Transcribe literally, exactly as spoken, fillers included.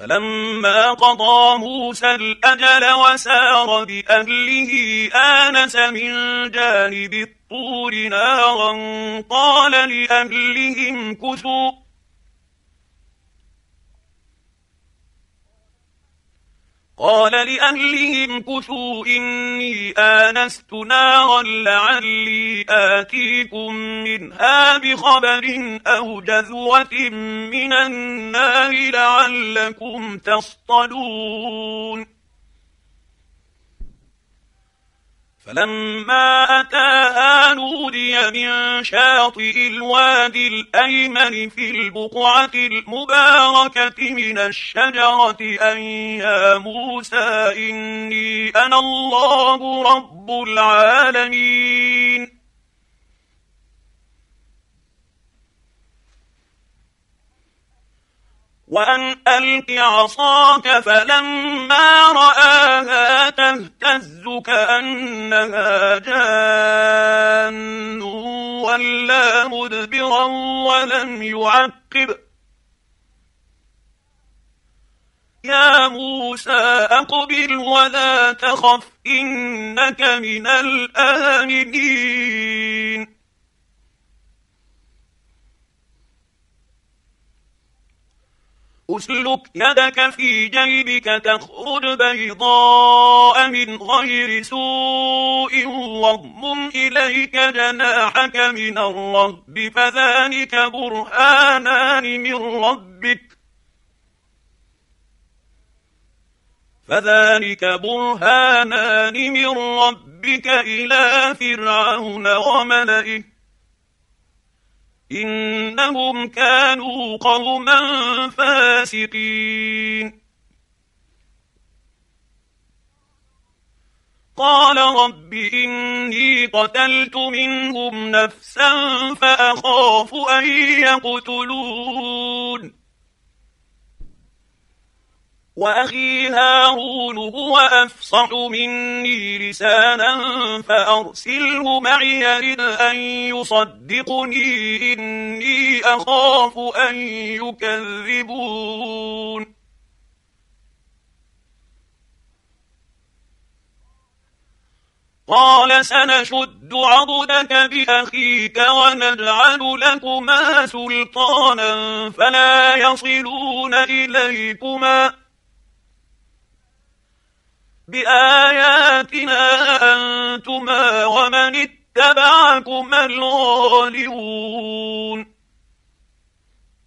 فلما قضى موسى الأجل وسار بأهله آنس من جانب الطور نارا قال لأهلهم كثوا قال لأهلهم كثوا إني آنست نارا لعلي آتيكم منها بخبر أو جذوة من النار لعلكم تصطلون. فلما أتاها نودي من شاطئ الوادي الأيمن في البقعة المباركة من الشجرة أن يا موسى إني أنا الله رب العالمين وأن ألق عصاك فلما رآها تهتز كأنها جان ولا مدبرا ولم يعقب يا موسى أقبل ولا تخف إنك من الآمنين. أسلك يدك في جيبك تخرج بيضاء من غير سوء واضمم إليك جناحك من الرهب فذلك برهانان من ربك فذلك برهانان من ربك إلى فرعون وملئه إنهم كانوا قوما فاسقين. قال رب إني قتلت منهم نفسا فأخاف أن يقتلون وأخي هارون هو أفصح مني لسانا فأرسله معي يرد أن يصدقني إني أخاف أن يكذبون. قال سنشد عضدك بأخيك ونجعل لكما سلطانا فلا يصلون إليكما بآياتنا أنتما ومن اتبعكما الغالبون.